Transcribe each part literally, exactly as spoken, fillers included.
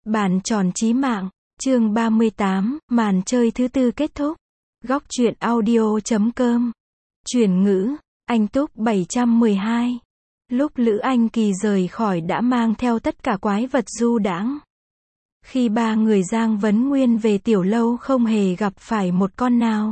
Bàn tròn chí mạng, chương ba mươi tám, màn chơi thứ tư kết thúc. Góc truyện audio chấm com. Chuyển ngữ, anh Túc bảy trăm mười hai. Lúc Lữ Anh Kỳ rời khỏi đã mang theo tất cả quái vật du đãng. Khi ba người Giang Vấn Nguyên về tiểu lâu không hề gặp phải một con nào.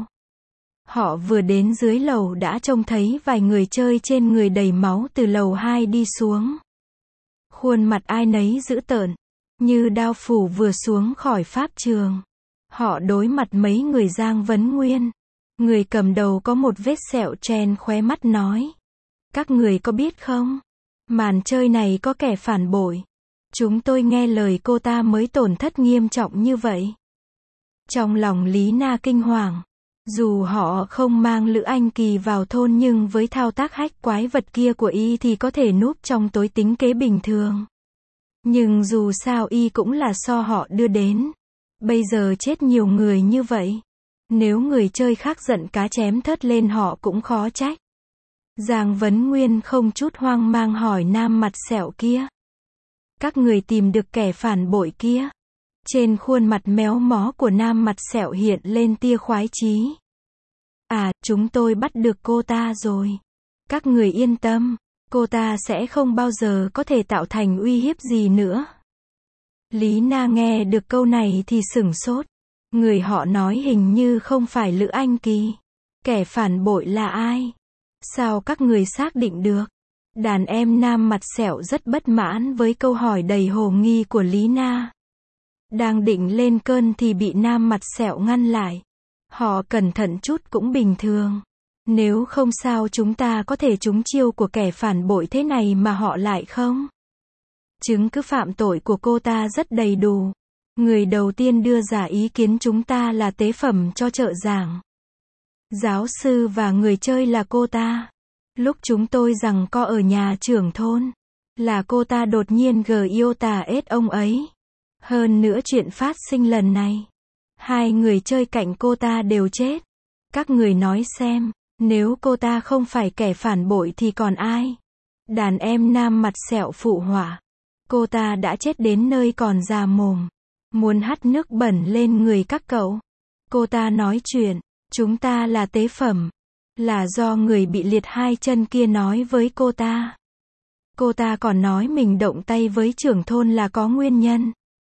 Họ vừa đến dưới lầu đã trông thấy vài người chơi trên người đầy máu từ lầu hai đi xuống. Khuôn mặt ai nấy dữ tợn, như đao phủ vừa xuống khỏi pháp trường. Họ đối mặt mấy người Giang Vấn Nguyên. Người cầm đầu có một vết sẹo trên khóe mắt nói. Các người có biết không? Màn chơi này có kẻ phản bội. Chúng tôi nghe lời cô ta mới tổn thất nghiêm trọng như vậy. Trong lòng Lý Na kinh hoàng. Dù họ không mang Lữ Anh Kỳ vào thôn nhưng với thao tác hách quái vật kia của y thì có thể núp trong tối tính kế bình thường. Nhưng dù sao y cũng là do họ đưa đến. Bây giờ chết nhiều người như vậy. Nếu người chơi khác giận cá chém thớt lên họ cũng khó trách. Giang Vấn Nguyên không chút hoang mang hỏi nam mặt sẹo kia. Các người tìm được kẻ phản bội kia. Trên khuôn mặt méo mó của nam mặt sẹo hiện lên tia khoái chí. À, chúng tôi bắt được cô ta rồi. Các người yên tâm, cô ta sẽ không bao giờ có thể tạo thành uy hiếp gì nữa. Lý Na nghe được câu này thì sửng sốt. Người họ nói hình như không phải Lữ Anh Kỳ. Kẻ phản bội là ai? Sao các người xác định được? Đàn em nam mặt sẹo rất bất mãn với câu hỏi đầy hồ nghi của Lý Na. Đang định lên cơn thì bị nam mặt sẹo ngăn lại. Họ cẩn thận chút cũng bình thường. Nếu không sao chúng ta có thể trúng chiêu của kẻ phản bội thế này mà họ lại không? Chứng cứ phạm tội của cô ta rất đầy đủ. Người đầu tiên đưa ra ý kiến chúng ta là tế phẩm cho trợ giảng. Giáo sư và người chơi là cô ta. Lúc chúng tôi giằng co ở nhà trưởng thôn, là cô ta đột nhiên gờ yêu tà ết ông ấy. Hơn nữa chuyện phát sinh lần này, hai người chơi cạnh cô ta đều chết. Các người nói xem, nếu cô ta không phải kẻ phản bội thì còn ai? Đàn em nam mặt sẹo phụ họa. Cô ta đã chết đến nơi còn già mồm. Muốn hắt nước bẩn lên người các cậu. Cô ta nói chuyện, chúng ta là tế phẩm. Là do người bị liệt hai chân kia nói với cô ta. Cô ta còn nói mình động tay với trưởng thôn là có nguyên nhân.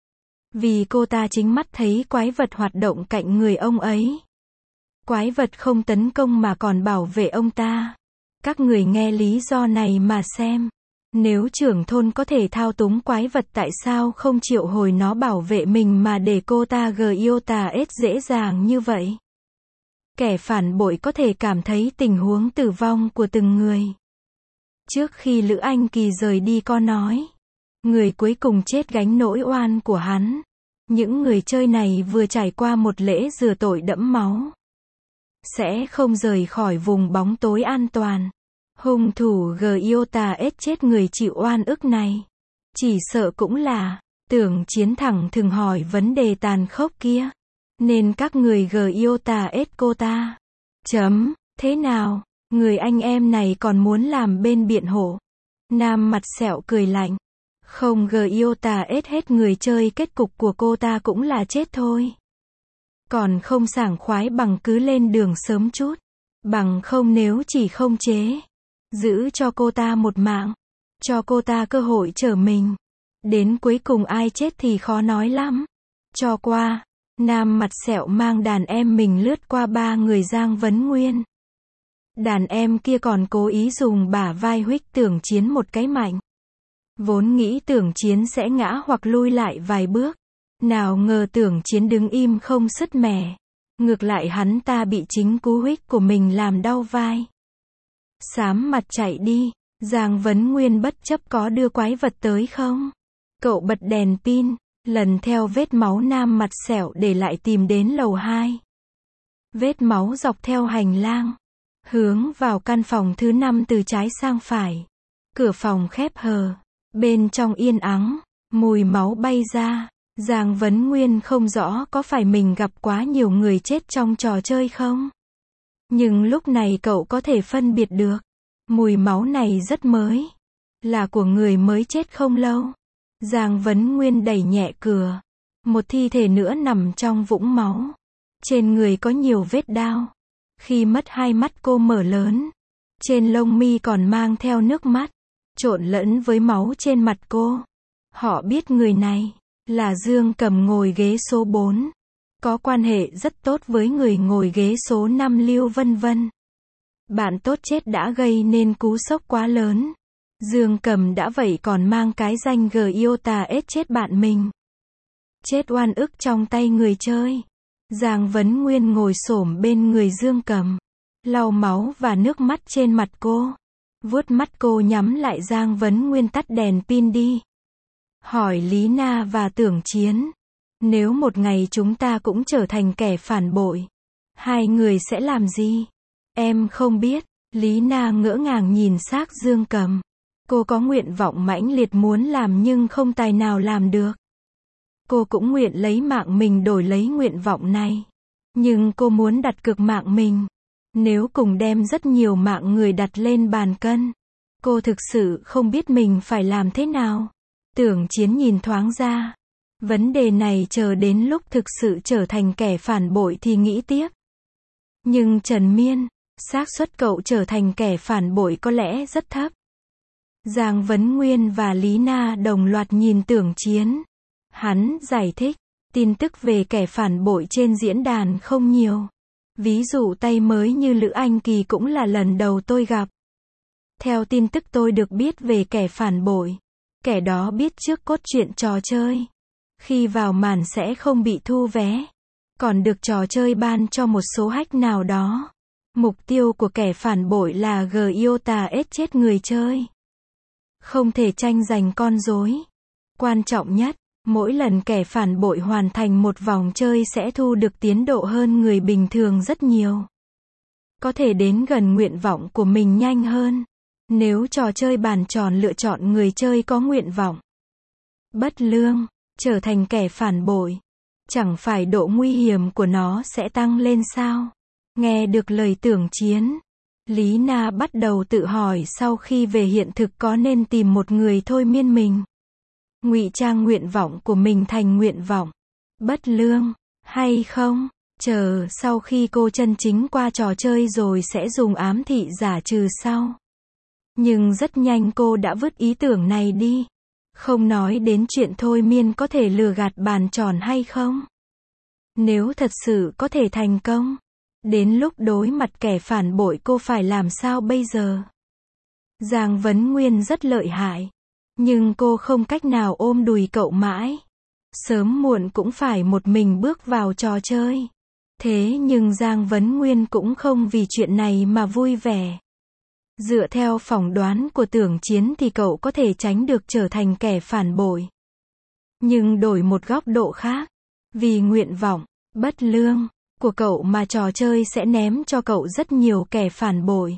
Vì cô ta chính mắt thấy quái vật hoạt động cạnh người ông ấy. Quái vật không tấn công mà còn bảo vệ ông ta. Các người nghe lý do này mà xem. Nếu trưởng thôn có thể thao túng quái vật tại sao không triệu hồi nó bảo vệ mình mà để cô ta gờ yêu tà ết dễ dàng như vậy? Kẻ phản bội có thể cảm thấy tình huống tử vong của từng người. Trước khi Lữ Anh Kỳ rời đi có nói. Người cuối cùng chết gánh nỗi oan của hắn. Những người chơi này vừa trải qua một lễ rửa tội đẫm máu. Sẽ không rời khỏi vùng bóng tối an toàn. Hung thủ gờ yêu tà ết chết người chịu oan ức này. Chỉ sợ cũng là, tưởng chiến thẳng thường hỏi vấn đề tàn khốc kia. Nên các người gờ yêu tà ết cô ta. Chấm, thế nào, người anh em này còn muốn làm bên biện hộ. Nam mặt sẹo cười lạnh. Không gờ yêu tà ết hết người chơi kết cục của cô ta cũng là chết thôi. Còn không sảng khoái bằng cứ lên đường sớm chút. Bằng không nếu chỉ không chế. Giữ cho cô ta một mạng. Cho cô ta cơ hội trở mình. Đến cuối cùng ai chết thì khó nói lắm. Cho qua. Nam mặt sẹo mang đàn em mình lướt qua ba người Giang Vấn Nguyên. Đàn em kia còn cố ý dùng bả vai huých Tưởng Chiến một cái mạnh. Vốn nghĩ Tưởng Chiến sẽ ngã hoặc lui lại vài bước. Nào ngờ Tưởng Chiến đứng im không sứt mẻ. Ngược lại hắn ta bị chính cú huých của mình làm đau vai. Xám mặt chạy đi. Giang Vấn Nguyên bất chấp có đưa quái vật tới không? Cậu bật đèn pin. Lần theo vết máu nam mặt sẹo để lại tìm đến lầu hai. Vết máu dọc theo hành lang. Hướng vào căn phòng thứ năm từ trái sang phải. Cửa phòng khép hờ. Bên trong yên ắng. Mùi máu bay ra. Giang Vấn Nguyên không rõ có phải mình gặp quá nhiều người chết trong trò chơi không? Nhưng lúc này cậu có thể phân biệt được. Mùi máu này rất mới. Là của người mới chết không lâu. Giang Vấn Nguyên đẩy nhẹ cửa. Một thi thể nữa nằm trong vũng máu. Trên người có nhiều vết đao. Khi mất hai mắt cô mở lớn. Trên lông mi còn mang theo nước mắt, trộn lẫn với máu trên mặt cô. Họ biết người này là Dương Cầm ngồi ghế số bốn. Có quan hệ rất tốt với người ngồi ghế số năm Lưu Vân Vân. Bạn tốt chết đã gây nên cú sốc quá lớn. Dương Cầm đã vậy còn mang cái danh Giota ết chết bạn mình. Chết oan ức trong tay người chơi. Giang Vấn Nguyên ngồi xổm bên người Dương Cầm, lau máu và nước mắt trên mặt cô. Vuốt mắt cô nhắm lại. Giang Vấn Nguyên tắt đèn pin đi. Hỏi Lý Na và Tưởng Chiến. Nếu một ngày chúng ta cũng trở thành kẻ phản bội, hai người sẽ làm gì? Em không biết. Lý Na ngỡ ngàng nhìn xác Dương Cầm. Cô có nguyện vọng mãnh liệt muốn làm nhưng không tài nào làm được. Cô cũng nguyện lấy mạng mình đổi lấy nguyện vọng này. Nhưng cô muốn đặt cược mạng mình. Nếu cùng đem rất nhiều mạng người đặt lên bàn cân, cô thực sự không biết mình phải làm thế nào. Tưởng Chiến nhìn thoáng ra. Vấn đề này chờ đến lúc thực sự trở thành kẻ phản bội thì nghĩ tiếp. Nhưng Trần Miên, xác suất cậu trở thành kẻ phản bội có lẽ rất thấp. Giang Vấn Nguyên và Lý Na đồng loạt nhìn Tưởng Chiến. Hắn giải thích, tin tức về kẻ phản bội trên diễn đàn không nhiều. Ví dụ tay mới như Lữ Anh Kỳ cũng là lần đầu tôi gặp. Theo tin tức tôi được biết về kẻ phản bội, kẻ đó biết trước cốt truyện trò chơi. Khi vào màn sẽ không bị thu vé, còn được trò chơi ban cho một số hack nào đó. Mục tiêu của kẻ phản bội là Giota ết chết người chơi. Không thể tranh giành con rối. Quan trọng nhất, mỗi lần kẻ phản bội hoàn thành một vòng chơi sẽ thu được tiến độ hơn người bình thường rất nhiều. Có thể đến gần nguyện vọng của mình nhanh hơn. Nếu trò chơi bàn tròn lựa chọn người chơi có nguyện vọng bất lương, trở thành kẻ phản bội, chẳng phải độ nguy hiểm của nó sẽ tăng lên sao? Nghe được lời Tưởng Chiến, Lý Na bắt đầu tự hỏi sau khi về hiện thực có nên tìm một người thôi miên mình, ngụy trang nguyện vọng của mình thành nguyện vọng bất lương, hay không? Chờ sau khi cô chân chính qua trò chơi rồi sẽ dùng ám thị giả trừ sau. Nhưng rất nhanh cô đã vứt ý tưởng này đi. Không nói đến chuyện thôi miên có thể lừa gạt bàn tròn hay không. Nếu thật sự có thể thành công, đến lúc đối mặt kẻ phản bội cô phải làm sao bây giờ? Giang Vấn Nguyên rất lợi hại, nhưng cô không cách nào ôm đùi cậu mãi. Sớm muộn cũng phải một mình bước vào trò chơi. Thế nhưng Giang Vấn Nguyên cũng không vì chuyện này mà vui vẻ. Dựa theo phỏng đoán của Tưởng Chiến thì cậu có thể tránh được trở thành kẻ phản bội. Nhưng đổi một góc độ khác, vì nguyện vọng bất lương của cậu mà trò chơi sẽ ném cho cậu rất nhiều kẻ phản bội.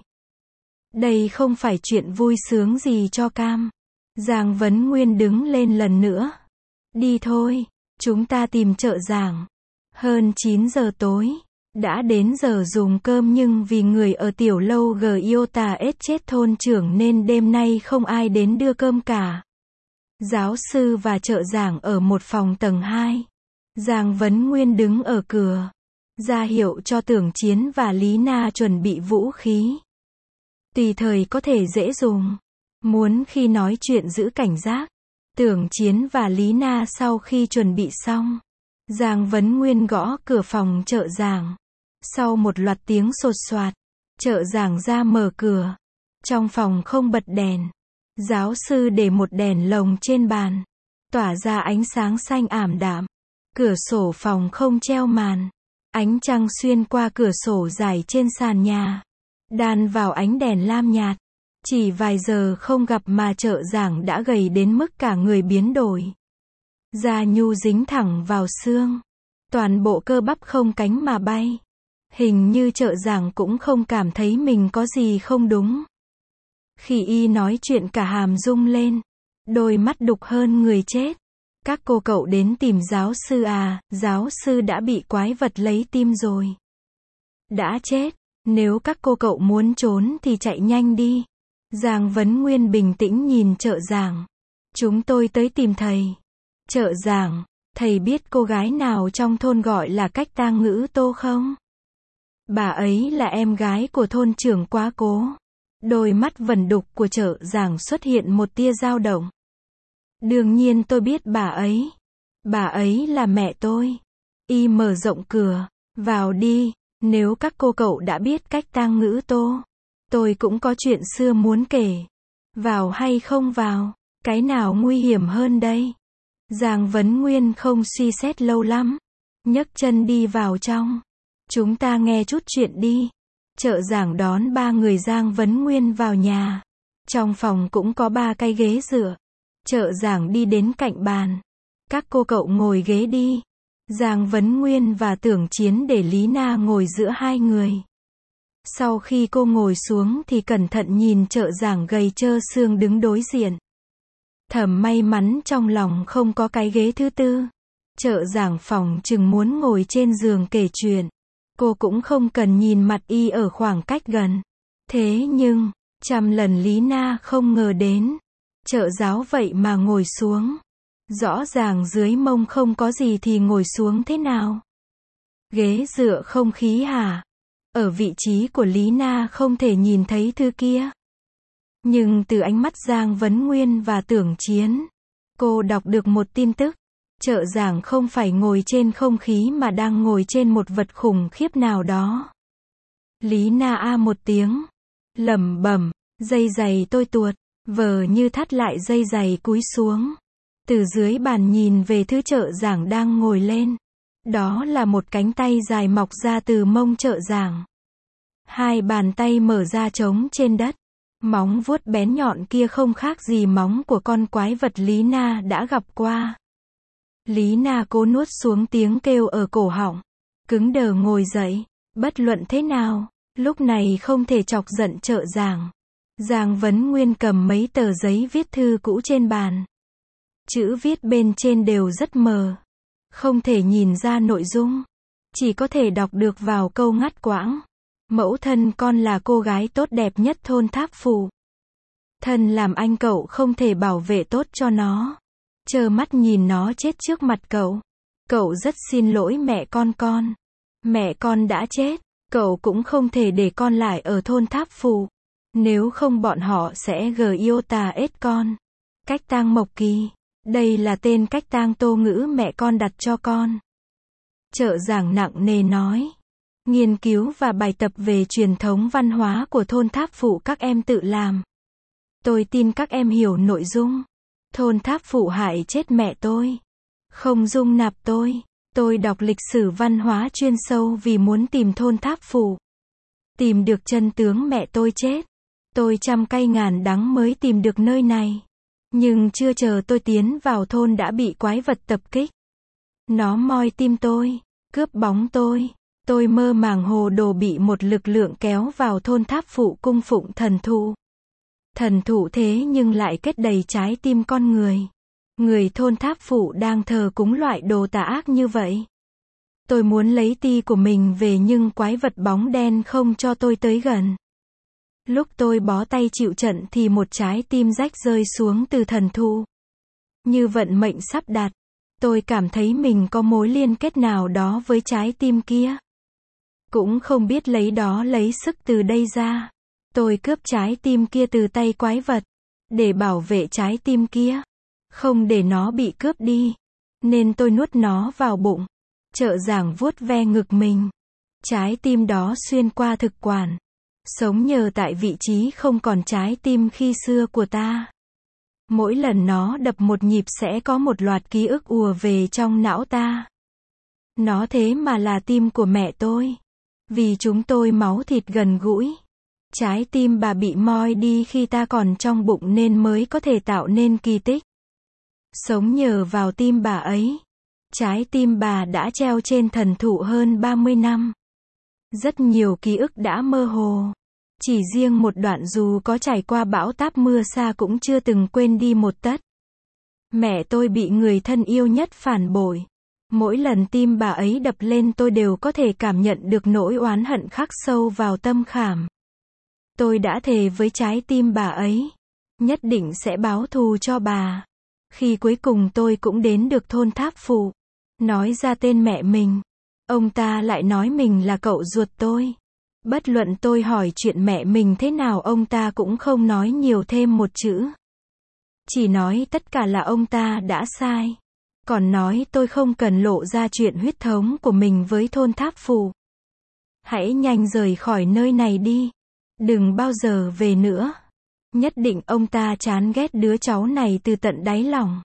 Đây không phải chuyện vui sướng gì cho Cam. Giang Vấn Nguyên đứng lên lần nữa. Đi thôi, chúng ta tìm trợ giảng. Hơn chín giờ tối. Đã đến giờ dùng cơm nhưng vì người ở tiểu lâu Giota ết chết thôn trưởng nên đêm nay không ai đến đưa cơm cả. Giáo sư và trợ giảng ở một phòng tầng hai. Giang Vấn Nguyên đứng ở cửa, ra hiệu cho Tưởng Chiến và Lý Na chuẩn bị vũ khí. Tùy thời có thể dễ dùng. Muốn khi nói chuyện giữ cảnh giác. Tưởng Chiến và Lý Na sau khi chuẩn bị xong, Giang Vấn Nguyên gõ cửa phòng trợ giảng. Sau một loạt tiếng sột soạt, trợ giảng ra mở cửa. Trong phòng không bật đèn. Giáo sư để một đèn lồng trên bàn, tỏa ra ánh sáng xanh ảm đạm. Cửa sổ phòng không treo màn. Ánh trăng xuyên qua cửa sổ dài trên sàn nhà, đan vào ánh đèn lam nhạt. Chỉ vài giờ không gặp mà trợ giảng đã gầy đến mức cả người biến đổi. Da nhu dính thẳng vào xương. Toàn bộ cơ bắp không cánh mà bay. Hình như trợ giảng cũng không cảm thấy mình có gì không đúng. Khi y nói chuyện cả hàm rung lên. Đôi mắt đục hơn người chết. Các cô cậu đến tìm giáo sư à? Giáo sư đã bị quái vật lấy tim rồi. Đã chết. Nếu các cô cậu muốn trốn thì chạy nhanh đi. Giang Vấn Nguyên bình tĩnh nhìn trợ giảng. Chúng tôi tới tìm thầy. Trợ giảng, thầy biết cô gái nào trong thôn gọi là Cách Tang Ngữ Tô không? Bà ấy là em gái của thôn trưởng Quá Cố. Đôi mắt vẩn đục của trợ giảng xuất hiện một tia dao động. Đương nhiên tôi biết bà ấy. Bà ấy là mẹ tôi. Y mở rộng cửa. Vào đi, nếu các cô cậu đã biết Cách Tang Ngữ Tô. Tôi cũng có chuyện xưa muốn kể. Vào hay không vào? Cái nào nguy hiểm hơn đây? Giang Vấn Nguyên không suy xét lâu lắm. Nhấc chân đi vào trong. Chúng ta nghe chút chuyện đi. Trợ giảng đón ba người Giang Vấn Nguyên vào nhà. Trong phòng cũng có ba cái ghế dựa. Trợ giảng đi đến cạnh bàn. Các cô cậu ngồi ghế đi. Giang Vấn Nguyên và Tưởng Chiến để Lý Na ngồi giữa hai người. Sau khi cô ngồi xuống thì cẩn thận nhìn trợ giảng gầy trơ xương đứng đối diện. Thầm may mắn trong lòng không có cái ghế thứ tư. Trợ giảng phòng chừng muốn ngồi trên giường kể chuyện. Cô cũng không cần nhìn mặt y ở khoảng cách gần. Thế nhưng, trăm lần Lý Na không ngờ đến. Trợ giáo vậy mà ngồi xuống. Rõ ràng dưới mông không có gì thì ngồi xuống thế nào? Ghế dựa không khí hả? Ở vị trí của Lý Na không thể nhìn thấy thứ kia. Nhưng từ ánh mắt Giang Vấn Nguyên và Tưởng Chiến, cô đọc được một tin tức. Trợ giảng không phải ngồi trên không khí mà đang ngồi trên một vật khủng khiếp nào đó. Lý Na a một tiếng. Lẩm bẩm, dây giày tôi tuột, vờ như thắt lại dây giày cúi xuống. Từ dưới bàn nhìn về thứ trợ giảng đang ngồi lên. Đó là một cánh tay dài mọc ra từ mông trợ giảng. Hai bàn tay mở ra trống trên đất. Móng vuốt bén nhọn kia không khác gì móng của con quái vật Lý Na đã gặp qua. Lý Na cố nuốt xuống tiếng kêu ở cổ họng. Cứng đờ ngồi dậy. Bất luận thế nào, lúc này không thể chọc giận trợ giảng. Giang Vấn Nguyên cầm mấy tờ giấy viết thư cũ trên bàn. Chữ viết bên trên đều rất mờ. Không thể nhìn ra nội dung. Chỉ có thể đọc được vào câu ngắt quãng. Mẫu thân con là cô gái tốt đẹp nhất thôn Tháp Phủ. Thân làm anh cậu không thể bảo vệ tốt cho nó. Trơ mắt nhìn nó chết trước mặt cậu. Cậu rất xin lỗi mẹ con con. Mẹ con đã chết. Cậu cũng không thể để con lại ở thôn Tháp Phủ. Nếu không bọn họ sẽ gờ yêu tà ết con. Cách Tang Mộc Kỳ. Đây là tên Cách Tang Tô Ngữ mẹ con đặt cho con. Trợ giảng nặng nề nói. Nghiên cứu và bài tập về truyền thống văn hóa của thôn Tháp Phủ các em tự làm. Tôi tin các em hiểu nội dung. Thôn Tháp Phủ hại chết mẹ tôi. Không dung nạp tôi. Tôi đọc lịch sử văn hóa chuyên sâu vì muốn tìm thôn Tháp Phủ. Tìm được chân tướng mẹ tôi chết. Tôi trăm cay ngàn đắng mới tìm được nơi này. Nhưng chưa chờ tôi tiến vào thôn đã bị quái vật tập kích. Nó moi tim tôi, cướp bóng tôi. Tôi mơ màng hồ đồ bị một lực lượng kéo vào thôn Tháp Phủ cung phụng thần thụ. Thần thụ thế nhưng lại kết đầy trái tim con người. Người thôn Tháp Phủ đang thờ cúng loại đồ tà ác như vậy. Tôi muốn lấy ti của mình về nhưng quái vật bóng đen không cho tôi tới gần. Lúc tôi bó tay chịu trận thì một trái tim rách rơi xuống từ thần thụ. Như vận mệnh sắp đặt. Tôi cảm thấy mình có mối liên kết nào đó với trái tim kia. Cũng không biết lấy đó lấy sức từ đây ra. Tôi cướp trái tim kia từ tay quái vật. Để bảo vệ trái tim kia. Không để nó bị cướp đi. Nên tôi nuốt nó vào bụng. Trợ giảng vuốt ve ngực mình. Trái tim đó xuyên qua thực quản. Sống nhờ tại vị trí không còn trái tim khi xưa của ta. Mỗi lần nó đập một nhịp sẽ có một loạt ký ức ùa về trong não ta. Nó thế mà là tim của mẹ tôi. Vì chúng tôi máu thịt gần gũi. Trái tim bà bị moi đi khi ta còn trong bụng nên mới có thể tạo nên kỳ tích. Sống nhờ vào tim bà ấy. Trái tim bà đã treo trên thần thụ hơn ba mươi năm. Rất nhiều ký ức đã mơ hồ. Chỉ riêng một đoạn dù có trải qua bão táp mưa xa cũng chưa từng quên đi một tấc. Mẹ tôi bị người thân yêu nhất phản bội. Mỗi lần tim bà ấy đập lên tôi đều có thể cảm nhận được nỗi oán hận khắc sâu vào tâm khảm. Tôi đã thề với trái tim bà ấy. Nhất định sẽ báo thù cho bà. Khi cuối cùng tôi cũng đến được thôn Tháp Phủ. Nói ra tên mẹ mình. Ông ta lại nói mình là cậu ruột tôi. Bất luận tôi hỏi chuyện mẹ mình thế nào ông ta cũng không nói nhiều thêm một chữ. Chỉ nói tất cả là ông ta đã sai. Còn nói tôi không cần lộ ra chuyện huyết thống của mình với thôn Tháp Phủ. Hãy nhanh rời khỏi nơi này đi. Đừng bao giờ về nữa. Nhất định ông ta chán ghét đứa cháu này từ tận đáy lòng.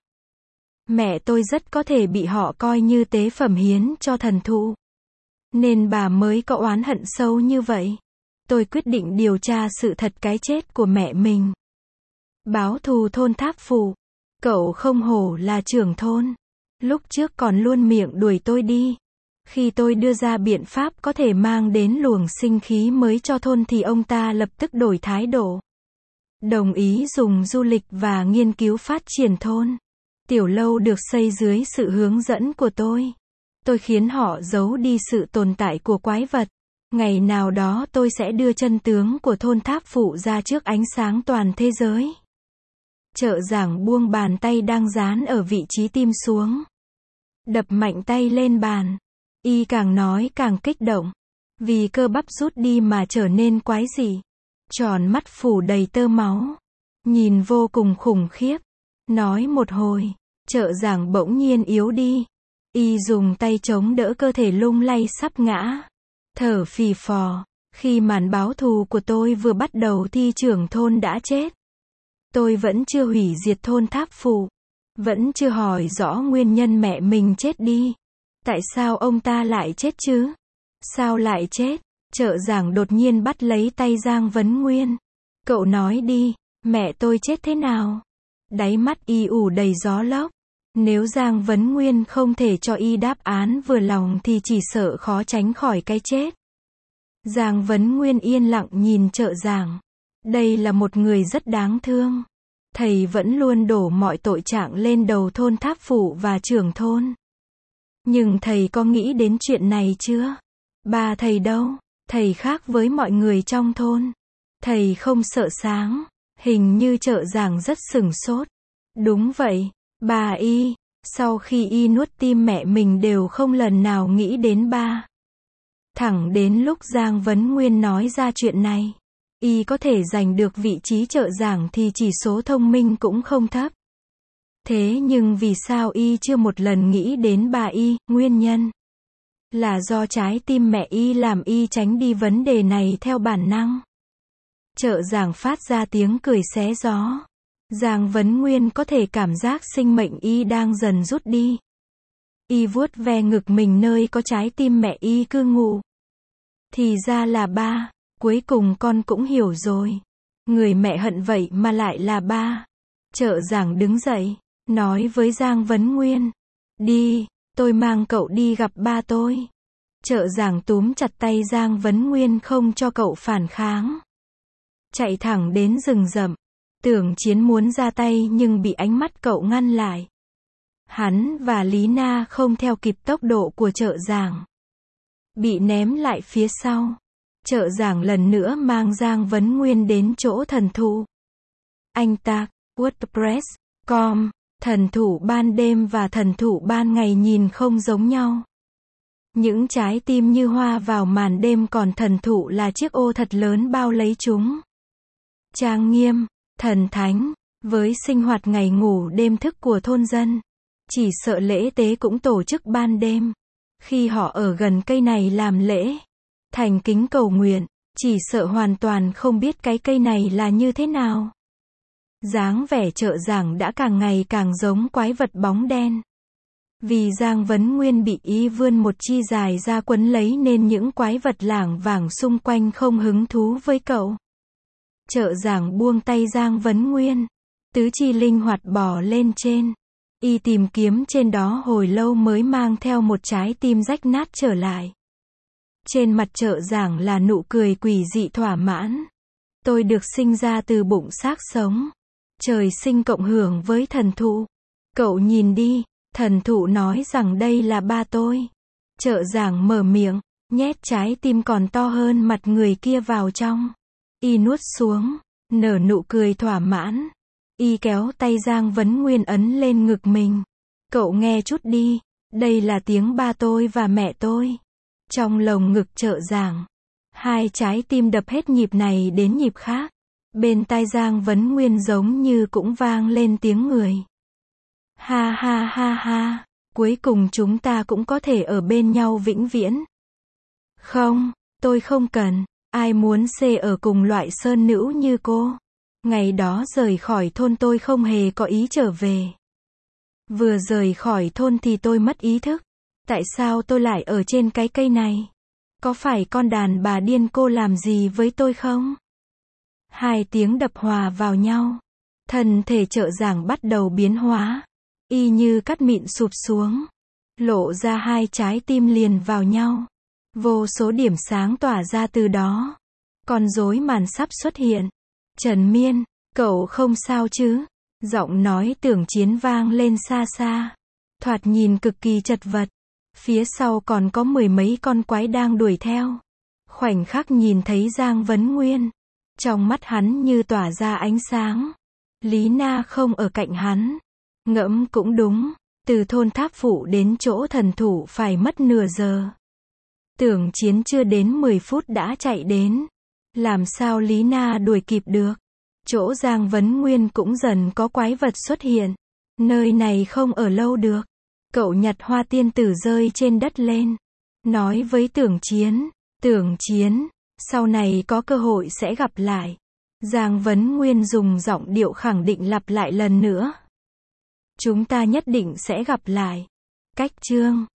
Mẹ tôi rất có thể bị họ coi như tế phẩm hiến cho thần thụ. Nên bà mới có oán hận sâu như vậy. Tôi quyết định điều tra sự thật cái chết của mẹ mình. Báo thù thôn Tháp Phủ. Cậu không hổ là trưởng thôn. Lúc trước còn luôn miệng đuổi tôi đi. Khi tôi đưa ra biện pháp có thể mang đến luồng sinh khí mới cho thôn thì ông ta lập tức đổi thái độ. Đồng ý dùng du lịch và nghiên cứu phát triển thôn. Tiểu lâu được xây dưới sự hướng dẫn của tôi. Tôi khiến họ giấu đi sự tồn tại của quái vật. Ngày nào đó tôi sẽ đưa chân tướng của thôn Tháp Phủ ra trước ánh sáng toàn thế giới. Trợ giảng buông bàn tay đang dán ở vị trí tim xuống. Đập mạnh tay lên bàn. Y càng nói càng kích động. Vì cơ bắp rút đi mà trở nên quái dị. Tròn mắt phủ đầy tơ máu. Nhìn vô cùng khủng khiếp. Nói một hồi. Trợ giảng bỗng nhiên yếu đi. Y dùng tay chống đỡ cơ thể lung lay sắp ngã. Thở phì phò. Khi màn báo thù của tôi vừa bắt đầu thì trưởng thôn đã chết. Tôi vẫn chưa hủy diệt thôn Tháp Phủ. Vẫn chưa hỏi rõ nguyên nhân mẹ mình chết đi. Tại sao ông ta lại chết chứ? Sao lại chết? Trợ giảng đột nhiên bắt lấy tay Giang Vấn Nguyên. Cậu nói đi, mẹ tôi chết thế nào? Đáy mắt y ủ đầy gió lốc. Nếu Giang Vấn Nguyên không thể cho y đáp án vừa lòng thì chỉ sợ khó tránh khỏi cái chết. Giang Vấn Nguyên yên lặng nhìn trợ giảng. Đây là một người rất đáng thương. Thầy vẫn luôn đổ mọi tội trạng lên đầu thôn Tháp Phủ và trưởng thôn. Nhưng thầy có nghĩ đến chuyện này chưa? Ba thầy đâu? Thầy khác với mọi người trong thôn. Thầy không sợ sáng. Hình như trợ giảng rất sửng sốt. Đúng vậy, bà y. Sau khi y nuốt tim mẹ mình đều không lần nào nghĩ đến ba. Thẳng đến lúc Giang Vấn Nguyên nói ra chuyện này. Y có thể giành được vị trí trợ giảng thì chỉ số thông minh cũng không thấp. Thế nhưng vì sao y chưa một lần nghĩ đến bà y, nguyên nhân là do trái tim mẹ y làm y tránh đi vấn đề này theo bản năng. Trợ giảng phát ra tiếng cười xé gió. Giang Vấn Nguyên có thể cảm giác sinh mệnh y đang dần rút đi. Y vuốt ve ngực mình nơi có trái tim mẹ y cư ngụ. Thì ra là ba. Cuối cùng con cũng hiểu rồi. Người mẹ hận vậy mà lại là ba. Trợ giảng đứng dậy, nói với Giang Vấn Nguyên. Đi, tôi mang cậu đi gặp ba tôi. Trợ giảng túm chặt tay Giang Vấn Nguyên không cho cậu phản kháng. Chạy thẳng đến rừng rậm. Tưởng Chiến muốn ra tay nhưng bị ánh mắt cậu ngăn lại. Hắn và Lý Na không theo kịp tốc độ của trợ giảng. Bị ném lại phía sau. Trợ giảng lần nữa mang Giang Vấn Nguyên đến chỗ thần thụ. Anh tag, WordPress, com, thần thụ ban đêm và thần thụ ban ngày nhìn không giống nhau. Những trái tim như hoa vào màn đêm còn thần thụ là chiếc ô thật lớn bao lấy chúng. Trang nghiêm, thần thánh, với sinh hoạt ngày ngủ đêm thức của thôn dân. Chỉ sợ lễ tế cũng tổ chức ban đêm. Khi họ ở gần cây này làm lễ, thành kính cầu nguyện, chỉ sợ hoàn toàn không biết cái cây này là như thế nào. Dáng vẻ trợ giảng đã càng ngày càng giống quái vật bóng đen. Vì Giang Vấn Nguyên bị y vươn một chi dài ra quấn lấy nên những quái vật lảng vảng xung quanh không hứng thú với cậu. Trợ giảng buông tay Giang Vấn Nguyên. Tứ chi linh hoạt bò lên trên. Y tìm kiếm trên đó hồi lâu mới mang theo một trái tim rách nát trở lại. Trên mặt trợ giảng là nụ cười quỷ dị thỏa mãn. Tôi được sinh ra từ bụng xác sống. Trời sinh cộng hưởng với thần thụ. Cậu nhìn đi, thần thụ nói rằng đây là ba tôi. Trợ giảng mở miệng, nhét trái tim còn to hơn mặt người kia vào trong. Y nuốt xuống, nở nụ cười thỏa mãn. Y kéo tay Giang Vấn Nguyên ấn lên ngực mình. Cậu nghe chút đi, đây là tiếng ba tôi và mẹ tôi. Trong lồng ngực trợ giảng, hai trái tim đập hết nhịp này đến nhịp khác. Bên tai Giang Vấn Nguyên giống như cũng vang lên tiếng người. Ha ha ha ha, cuối cùng chúng ta cũng có thể ở bên nhau vĩnh viễn. Không, tôi không cần, ai muốn xê ở cùng loại sơn nữ như cô. Ngày đó rời khỏi thôn tôi không hề có ý trở về. Vừa rời khỏi thôn thì tôi mất ý thức. Tại sao tôi lại ở trên cái cây này? Có phải con đàn bà điên cô làm gì với tôi không? Hai tiếng đập hòa vào nhau. Thân thể trợ giảng bắt đầu biến hóa. Y như cắt mịn sụp xuống. Lộ ra hai trái tim liền vào nhau. Vô số điểm sáng tỏa ra từ đó. Con rối màn sắp xuất hiện. Trần Miên, cậu không sao chứ? Giọng nói Tưởng Chiến vang lên xa xa. Thoạt nhìn cực kỳ chật vật. Phía sau còn có mười mấy con quái đang đuổi theo. Khoảnh khắc nhìn thấy Giang Vấn Nguyên. Trong mắt hắn như tỏa ra ánh sáng. Lý Na không ở cạnh hắn. Ngẫm cũng đúng. Từ thôn Tháp Phụ đến chỗ thần thủ phải mất nửa giờ. Tưởng Chiến chưa đến mười phút đã chạy đến. Làm sao Lý Na đuổi kịp được? Chỗ Giang Vấn Nguyên cũng dần có quái vật xuất hiện. Nơi này không ở lâu được. Cậu nhặt hoa tiên tử rơi trên đất lên. Nói với Tưởng Chiến. Tưởng Chiến, sau này có cơ hội sẽ gặp lại. Giang Vấn Nguyên dùng giọng điệu khẳng định lặp lại lần nữa. Chúng ta nhất định sẽ gặp lại. Cách chương